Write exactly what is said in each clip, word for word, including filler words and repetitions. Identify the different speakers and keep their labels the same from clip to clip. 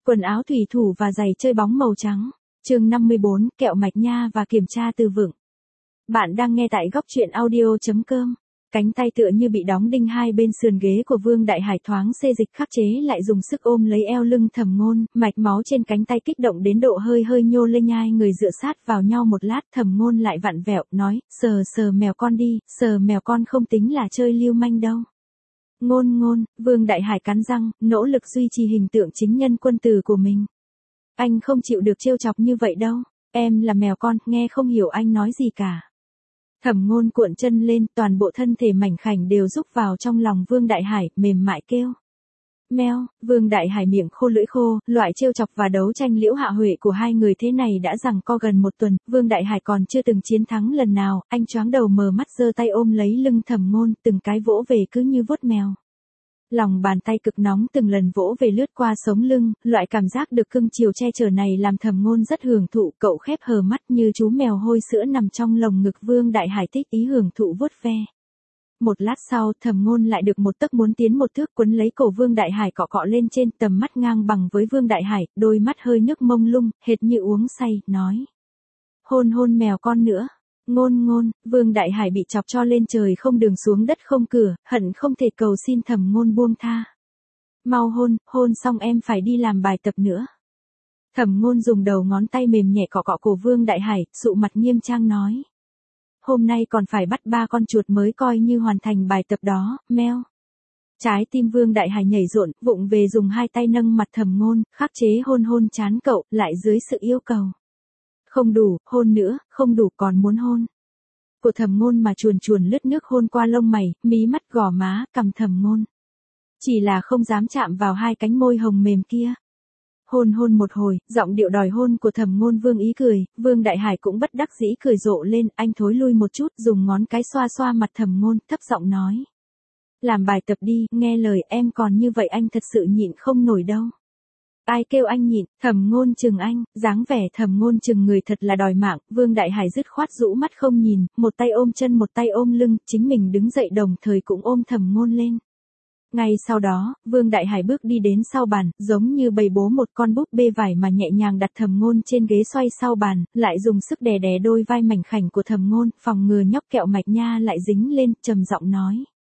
Speaker 1: Quần áo thủy thủ và giày chơi bóng màu trắng. Chương năm mươi bốn, kẹo mạch nha và kiểm tra từ vựng. Bạn đang nghe tại góc truyện audio chấm com. Cánh tay tựa như bị đóng đinh hai bên sườn ghế của Vương Đại Hải thoáng xê dịch khắc chế lại dùng sức ôm lấy eo lưng Thẩm Ngôn, mạch máu trên cánh tay kích động đến độ hơi hơi nhô lên, nhai người dựa sát vào nhau một lát, Thẩm Ngôn lại vặn vẹo, nói, sờ sờ mèo con đi, sờ mèo con không tính là chơi lưu manh đâu. Ngôn ngôn, Vương Đại Hải cắn răng, nỗ lực duy trì hình tượng chính nhân quân tử của mình. Anh không chịu được trêu chọc như vậy đâu, em là mèo con, nghe không hiểu anh nói gì cả. Thẩm Ngôn cuộn chân lên, toàn bộ thân thể mảnh khảnh đều rúc vào trong lòng Vương Đại Hải, mềm mại kêu. Meo, Vương Đại Hải miệng khô lưỡi khô, loại trêu chọc và đấu tranh liễu hạ huệ của hai người thế này đã giằng co gần một tuần, Vương Đại Hải còn chưa từng chiến thắng lần nào, anh choáng đầu mờ mắt giơ tay ôm lấy lưng Thẩm Ngôn, từng cái vỗ về cứ như vuốt mèo. Lòng bàn tay cực nóng từng lần vỗ về lướt qua sống lưng, loại cảm giác được cưng chiều che chở này làm Thẩm Ngôn rất hưởng thụ, cậu khép hờ mắt như chú mèo hôi sữa nằm trong lồng ngực Vương Đại Hải thích ý hưởng thụ vuốt ve. Một lát sau, Thẩm Ngôn lại được một tấc muốn tiến một thước quấn lấy cổ Vương Đại Hải cọ cọ lên trên, tầm mắt ngang bằng với Vương Đại Hải, đôi mắt hơi nước mông lung, hệt như uống say, nói. Hôn hôn mèo con nữa. Ngôn ngôn, Vương Đại Hải bị chọc cho lên trời không đường xuống đất không cửa, hận không thể cầu xin Thẩm Ngôn buông tha. Mau hôn, hôn xong em phải đi làm bài tập nữa. Thẩm Ngôn dùng đầu ngón tay mềm nhẹ cọ cọ cổ Vương Đại Hải, sụ mặt nghiêm trang nói. Hôm nay còn phải bắt ba con chuột mới coi như hoàn thành bài tập đó, meo. Trái tim Vương Đại Hải nhảy rộn, vụng về dùng hai tay nâng mặt Thẩm Ngôn, khắc chế hôn hôn trán cậu, lại dưới sự yêu cầu. Không đủ, hôn nữa, không đủ còn muốn hôn. Của Thẩm Ngôn mà chuồn chuồn lướt nước hôn qua lông mày, mí mắt gò má, cằm Thẩm Ngôn. Chỉ là không dám chạm vào hai cánh môi hồng mềm kia. Hôn hôn một hồi, giọng điệu đòi hôn của Thẩm Ngôn Vương ý cười, Vương Đại Hải cũng bất đắc dĩ cười rộ lên, anh thối lui một chút, dùng ngón cái xoa xoa mặt Thẩm Ngôn, thấp giọng nói. Làm bài tập đi, nghe lời em còn như vậy anh thật sự nhịn không nổi đâu. Ai kêu anh nhịn, Thẩm Ngôn chừng anh, dáng vẻ Thẩm Ngôn chừng người thật là đòi mạng, Vương Đại Hải dứt khoát rũ mắt không nhìn, một tay ôm chân một tay ôm lưng, chính mình đứng dậy đồng thời cũng ôm Thẩm Ngôn lên. Ngay sau đó, Vương Đại Hải bước đi đến sau bàn, giống như bày bố một con búp bê vải mà nhẹ nhàng đặt Thẩm Ngôn trên ghế xoay sau bàn, lại dùng sức đè đè đôi vai mảnh khảnh của Thẩm Ngôn, phòng ngừa nhóc kẹo mạch nha lại dính lên, trầm giọng nói.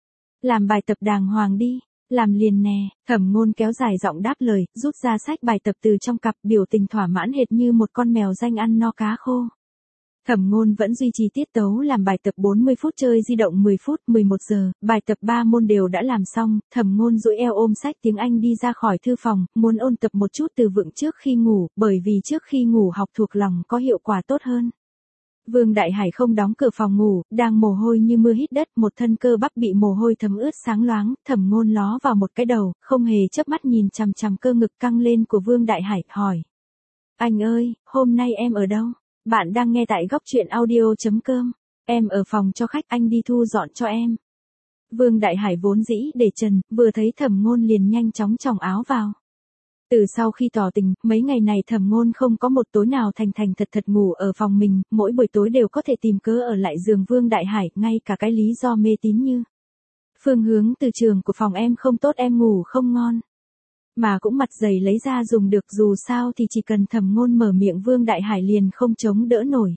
Speaker 1: Làm bài tập đàng hoàng đi. Làm liền nè, Thẩm Ngôn kéo dài giọng đáp lời, rút ra sách bài tập từ trong cặp, biểu tình thỏa mãn hệt như một con mèo danh ăn no cá khô. Thẩm Ngôn vẫn duy trì tiết tấu làm bài tập bốn mươi phút, chơi di động mười phút, mười một giờ, bài tập ba môn đều đã làm xong, Thẩm Ngôn duỗi eo ôm sách tiếng Anh đi ra khỏi thư phòng, muốn ôn tập một chút từ vựng trước khi ngủ, bởi vì trước khi ngủ học thuộc lòng có hiệu quả tốt hơn. Vương Đại Hải không đóng cửa phòng ngủ, đang mồ hôi như mưa hít đất, một thân cơ bắp bị mồ hôi thấm ướt sáng loáng, Thẩm Ngôn ló vào một cái đầu, không hề chớp mắt nhìn chằm chằm cơ ngực căng lên của Vương Đại Hải, hỏi. Anh ơi, hôm nay em ở đâu? Bạn đang nghe tại góc truyện audio chấm com. Em ở phòng cho khách, anh đi thu dọn cho em. Vương Đại Hải vốn dĩ để trần, vừa thấy Thẩm Ngôn liền nhanh chóng chòng áo vào. Từ sau khi tỏ tình, mấy ngày này Thẩm Ngôn không có một tối nào thành thành thật thật ngủ ở phòng mình, mỗi buổi tối đều có thể tìm cớ ở lại giường Vương Đại Hải, ngay cả cái lý do mê tín như. Phương hướng từ trường của phòng em không tốt, em ngủ không ngon. Mà cũng mặt dày lấy ra dùng được, dù sao thì chỉ cần Thẩm Ngôn mở miệng Vương Đại Hải liền không chống đỡ nổi.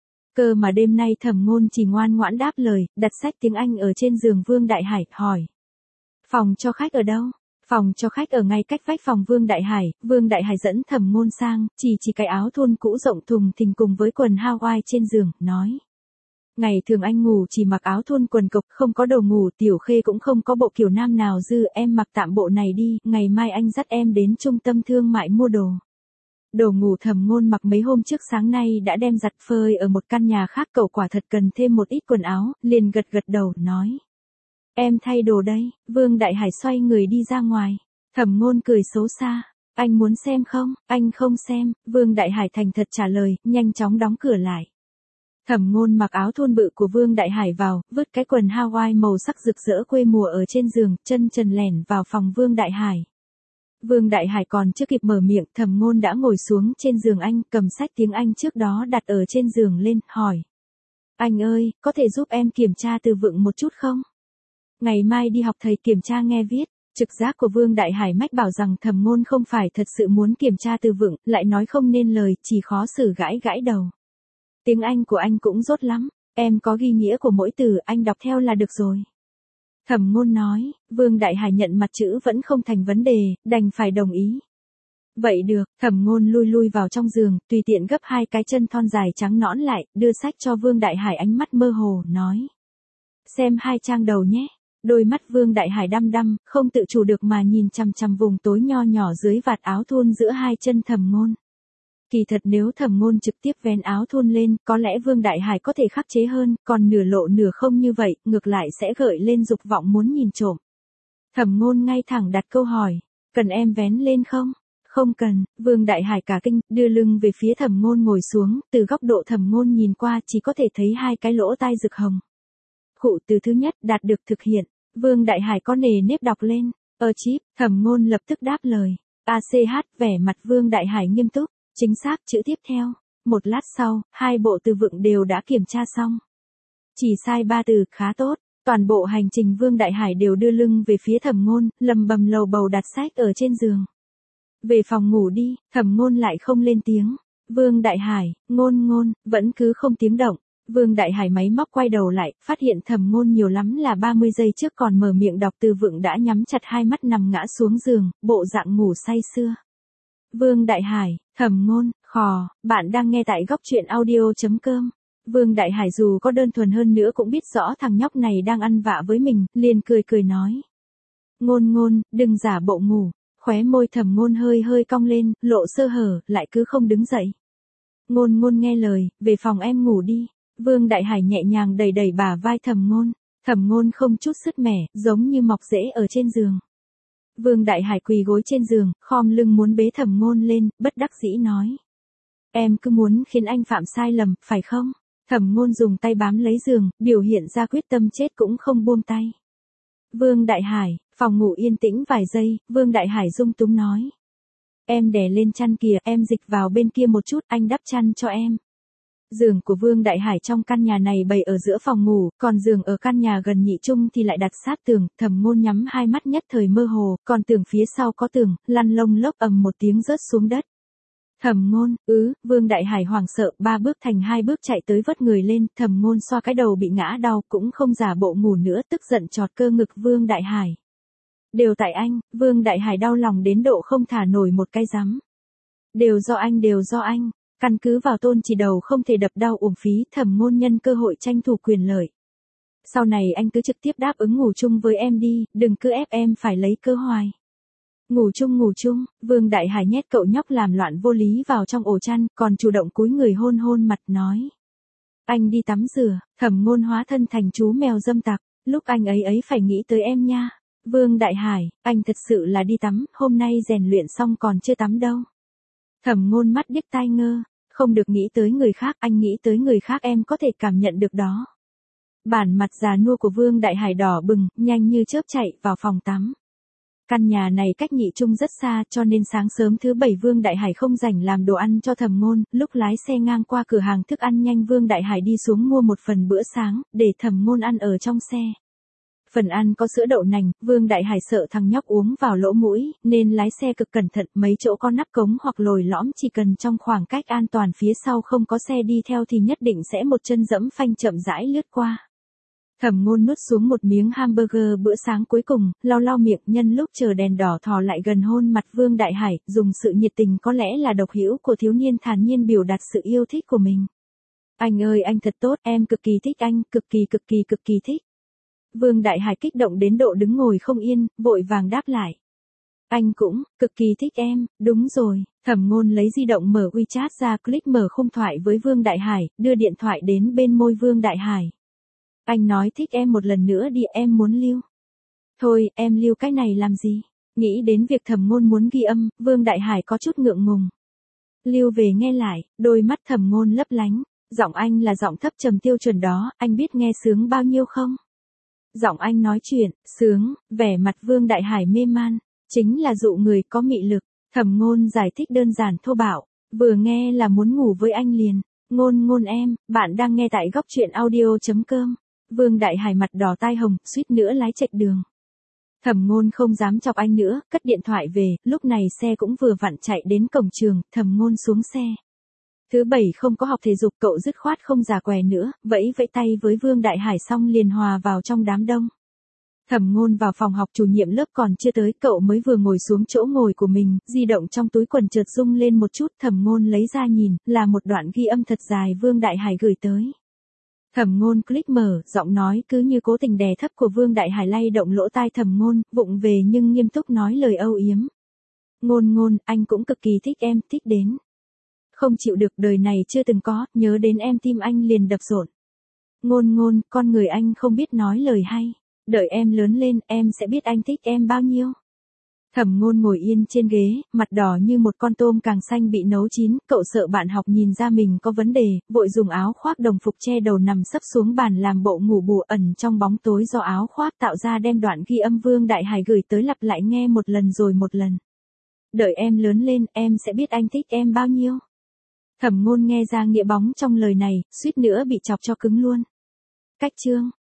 Speaker 1: Cơ mà đêm nay Thẩm Ngôn chỉ ngoan ngoãn đáp lời, đặt sách tiếng Anh ở trên giường Vương Đại Hải, hỏi. Phòng cho khách ở đâu? Phòng cho khách ở ngay cách vách phòng Vương Đại Hải, Vương Đại Hải dẫn Thẩm Ngôn sang, chỉ chỉ cái áo thun cũ rộng thùng thình cùng với quần Hawaii trên giường, nói. Ngày thường anh ngủ chỉ mặc áo thun quần cộc, không có đồ ngủ, Tiểu Khê cũng không có bộ kiểu nam nào dư, em mặc tạm bộ này đi, ngày mai anh dắt em đến trung tâm thương mại mua đồ. Đồ ngủ Thẩm Ngôn mặc mấy hôm trước sáng nay đã đem giặt phơi ở một căn nhà khác, cậu quả thật cần thêm một ít quần áo, liền gật gật đầu, nói. Em thay đồ đây, Vương Đại Hải xoay người đi ra ngoài. Thẩm Ngôn cười xấu xa. Anh muốn xem không? Anh không xem, Vương Đại Hải thành thật trả lời, nhanh chóng đóng cửa lại. Thẩm Ngôn mặc áo thun bự của Vương Đại Hải vào, vứt cái quần Hawaii màu sắc rực rỡ quê mùa ở trên giường, chân trần lẻn vào phòng Vương Đại Hải. Vương Đại Hải còn chưa kịp mở miệng, Thẩm Ngôn đã ngồi xuống trên giường anh, cầm sách tiếng Anh trước đó đặt ở trên giường lên, hỏi. Anh ơi, có thể giúp em kiểm tra từ vựng một chút không? Ngày mai đi học thầy kiểm tra nghe viết. Trực giác của Vương Đại Hải mách bảo rằng Thẩm Ngôn không phải thật sự muốn kiểm tra Từ Vựng, lại nói không nên lời, chỉ khó xử gãi gãi đầu. Tiếng Anh của anh cũng dốt lắm, em có ghi nghĩa của mỗi từ, anh đọc theo là được rồi. Thẩm Ngôn nói, Vương Đại Hải nhận mặt chữ vẫn không thành vấn đề, đành phải đồng ý. Vậy được, Thẩm Ngôn lui lui vào trong giường, tùy tiện gấp hai cái chân thon dài trắng nõn lại, đưa sách cho Vương Đại Hải, ánh mắt mơ hồ, nói. Xem hai trang đầu nhé. Đôi mắt Vương Đại Hải đăm đăm, không tự chủ được mà nhìn chằm chằm vùng tối nho nhỏ dưới vạt áo thun giữa hai chân Thẩm Ngôn. Kỳ thật nếu Thẩm Ngôn trực tiếp vén áo thun lên, có lẽ Vương Đại Hải có thể khắc chế hơn, còn nửa lộ nửa không như vậy, ngược lại sẽ gợi lên dục vọng muốn nhìn trộm. Thẩm Ngôn ngay thẳng đặt câu hỏi, cần em vén lên không? Không cần, Vương Đại Hải cả kinh, đưa lưng về phía Thẩm Ngôn ngồi xuống, từ góc độ Thẩm Ngôn nhìn qua chỉ có thể thấy hai cái lỗ tai rực hồng. Khụ từ thứ nhất đạt được thực hiện, Vương Đại Hải có nề nếp đọc lên, ơ chip, Thẩm Ngôn lập tức đáp lời, a xê hát, vẻ mặt Vương Đại Hải nghiêm túc, chính xác chữ tiếp theo, một lát sau, hai bộ từ vựng đều đã kiểm tra xong. Chỉ sai ba từ, khá tốt, toàn bộ hành trình Vương Đại Hải đều đưa lưng về phía Thẩm Ngôn, lầm bầm lầu bầu đặt sách ở trên giường. Về phòng ngủ đi, Thẩm Ngôn lại không lên tiếng, Vương Đại Hải, Ngôn Ngôn, vẫn cứ không tiếng động. Vương Đại Hải máy móc quay đầu lại, phát hiện Thẩm Ngôn nhiều lắm là ba mươi giây trước còn mở miệng đọc từ vựng đã nhắm chặt hai mắt nằm ngã xuống giường, bộ dạng ngủ say sưa. Vương Đại Hải, Thẩm Ngôn, khò, bạn đang nghe tại góc truyện audio chấm com. Vương Đại Hải dù có đơn thuần hơn nữa cũng biết rõ thằng nhóc này đang ăn vạ với mình, liền cười cười nói. Ngôn Ngôn, đừng giả bộ ngủ, khóe môi Thẩm Ngôn hơi hơi cong lên, lộ sơ hở, lại cứ không đứng dậy. Ngôn Ngôn nghe lời, về phòng em ngủ đi. Vương Đại Hải nhẹ nhàng đẩy đẩy bả vai Thẩm Ngôn, Thẩm Ngôn không chút sứt mẻ, giống như mọc rễ ở trên giường. Vương Đại Hải quỳ gối trên giường, khom lưng muốn bế Thẩm Ngôn lên, bất đắc dĩ nói. Em cứ muốn khiến anh phạm sai lầm, phải không? Thẩm Ngôn dùng tay bám lấy giường, biểu hiện ra quyết tâm chết cũng không buông tay. Vương Đại Hải, phòng ngủ yên tĩnh vài giây, Vương Đại Hải rung túng nói. Em đè lên chăn kìa, em dịch vào bên kia một chút, anh đắp chăn cho em. Giường của Vương Đại Hải trong căn nhà này bày ở giữa phòng ngủ, còn giường ở căn nhà gần nhị trung thì lại đặt sát tường, Thẩm Ngôn nhắm hai mắt nhất thời mơ hồ, còn tường phía sau có tường, lăn lông lốc ầm một tiếng rớt xuống đất. Thẩm Ngôn, ứ, Vương Đại Hải hoảng sợ, ba bước thành hai bước chạy tới vớt người lên, Thẩm Ngôn xoa cái đầu bị ngã đau, cũng không giả bộ ngủ nữa, tức giận chọt cơ ngực Vương Đại Hải. Đều tại anh, Vương Đại Hải đau lòng đến độ không thả nổi một cái rắm. Đều do anh, đều do anh. Căn cứ vào tôn chỉ đầu không thể đập đau uổng phí, Thẩm Ngôn nhân cơ hội tranh thủ quyền lợi. Sau này anh cứ trực tiếp đáp ứng ngủ chung với em đi, đừng cứ ép em phải lấy cơ hoài. Ngủ chung ngủ chung, Vương Đại Hải nhét cậu nhóc làm loạn vô lý vào trong ổ chăn, còn chủ động cúi người hôn hôn mặt nói. Anh đi tắm rửa, Thẩm Ngôn hóa thân thành chú mèo dâm tặc, lúc anh ấy ấy phải nghĩ tới em nha. Vương Đại Hải, anh thật sự là đi tắm, hôm nay rèn luyện xong còn chưa tắm đâu. Thẩm Ngôn mắt điếc tai ngơ, không được nghĩ tới người khác, anh nghĩ tới người khác em có thể cảm nhận được đó. Bản mặt già nua của Vương Đại Hải đỏ bừng, nhanh như chớp chạy vào phòng tắm. Căn nhà này cách nhị trung rất xa, cho nên sáng sớm thứ bảy Vương Đại Hải không rảnh làm đồ ăn cho Thẩm Ngôn, lúc lái xe ngang qua cửa hàng thức ăn nhanh Vương Đại Hải đi xuống mua một phần bữa sáng, để Thẩm Ngôn ăn ở trong xe. Phần ăn có sữa đậu nành, Vương Đại Hải sợ thằng nhóc uống vào lỗ mũi, nên lái xe cực cẩn thận, mấy chỗ có nắp cống hoặc lồi lõm chỉ cần trong khoảng cách an toàn phía sau không có xe đi theo thì nhất định sẽ một chân dẫm phanh chậm rãi lướt qua. Thẩm Ngôn nuốt xuống một miếng hamburger bữa sáng cuối cùng, lau lau miệng, nhân lúc chờ đèn đỏ thò lại gần hôn mặt Vương Đại Hải, dùng sự nhiệt tình có lẽ là độc hữu của thiếu niên thản nhiên biểu đạt sự yêu thích của mình. Anh ơi anh thật tốt, em cực kỳ thích anh, cực kỳ cực kỳ cực kỳ thích. Vương Đại Hải kích động đến độ đứng ngồi không yên, vội vàng đáp lại. Anh cũng, cực kỳ thích em, đúng rồi. Thẩm Ngôn lấy di động mở WeChat ra, click mở khung thoại với Vương Đại Hải, đưa điện thoại đến bên môi Vương Đại Hải. Anh nói thích em một lần nữa đi, em muốn lưu. Thôi, em lưu cái này làm gì? Nghĩ đến việc Thẩm Ngôn muốn ghi âm, Vương Đại Hải có chút ngượng ngùng. Lưu về nghe lại, đôi mắt Thẩm Ngôn lấp lánh. Giọng anh là giọng thấp trầm tiêu chuẩn đó, anh biết nghe sướng bao nhiêu không? Giọng anh nói chuyện, sướng, vẻ mặt Vương Đại Hải mê man, chính là dụ người có mị lực. Thẩm Ngôn giải thích đơn giản thô bạo, vừa nghe là muốn ngủ với anh liền. Ngôn Ngôn em, bạn đang nghe tại góc truyện audio chấm com. Vương Đại Hải mặt đỏ tai hồng, suýt nữa lái chệch đường. Thẩm Ngôn không dám chọc anh nữa, cất điện thoại về, lúc này xe cũng vừa vặn chạy đến cổng trường, Thẩm Ngôn xuống xe. Thứ bảy không có học thể dục, cậu dứt khoát không già què nữa, vẫy vẫy tay với Vương Đại Hải xong liền hòa vào trong đám đông. Thẩm Ngôn vào phòng học, chủ nhiệm lớp còn chưa tới, cậu mới vừa ngồi xuống chỗ ngồi của mình, di động trong túi quần chợt rung lên một chút, Thẩm Ngôn lấy ra nhìn, là một đoạn ghi âm thật dài Vương Đại Hải gửi tới. Thẩm Ngôn click mở, giọng nói cứ như cố tình đè thấp của Vương Đại Hải lay động lỗ tai Thẩm Ngôn, vụng về nhưng nghiêm túc nói lời âu yếm. Ngôn Ngôn, anh cũng cực kỳ thích em, thích đến không chịu được, đời này chưa từng có, nhớ đến em tim anh liền đập rộn. Ngôn Ngôn, con người anh không biết nói lời hay, đợi em lớn lên, em sẽ biết anh thích em bao nhiêu. Thẩm Ngôn ngồi yên trên ghế, mặt đỏ như một con tôm càng xanh bị nấu chín, cậu sợ bạn học nhìn ra mình có vấn đề, vội dùng áo khoác đồng phục che đầu nằm sấp xuống bàn làm bộ ngủ bù, ẩn trong bóng tối do áo khoác tạo ra, đem đoạn ghi âm Vương Đại Hải gửi tới lặp lại nghe một lần rồi một lần. Đợi em lớn lên, em sẽ biết anh thích em bao nhiêu. Thẩm Ngôn nghe ra nghĩa bóng trong lời này, suýt nữa bị chọc cho cứng luôn. Cách chương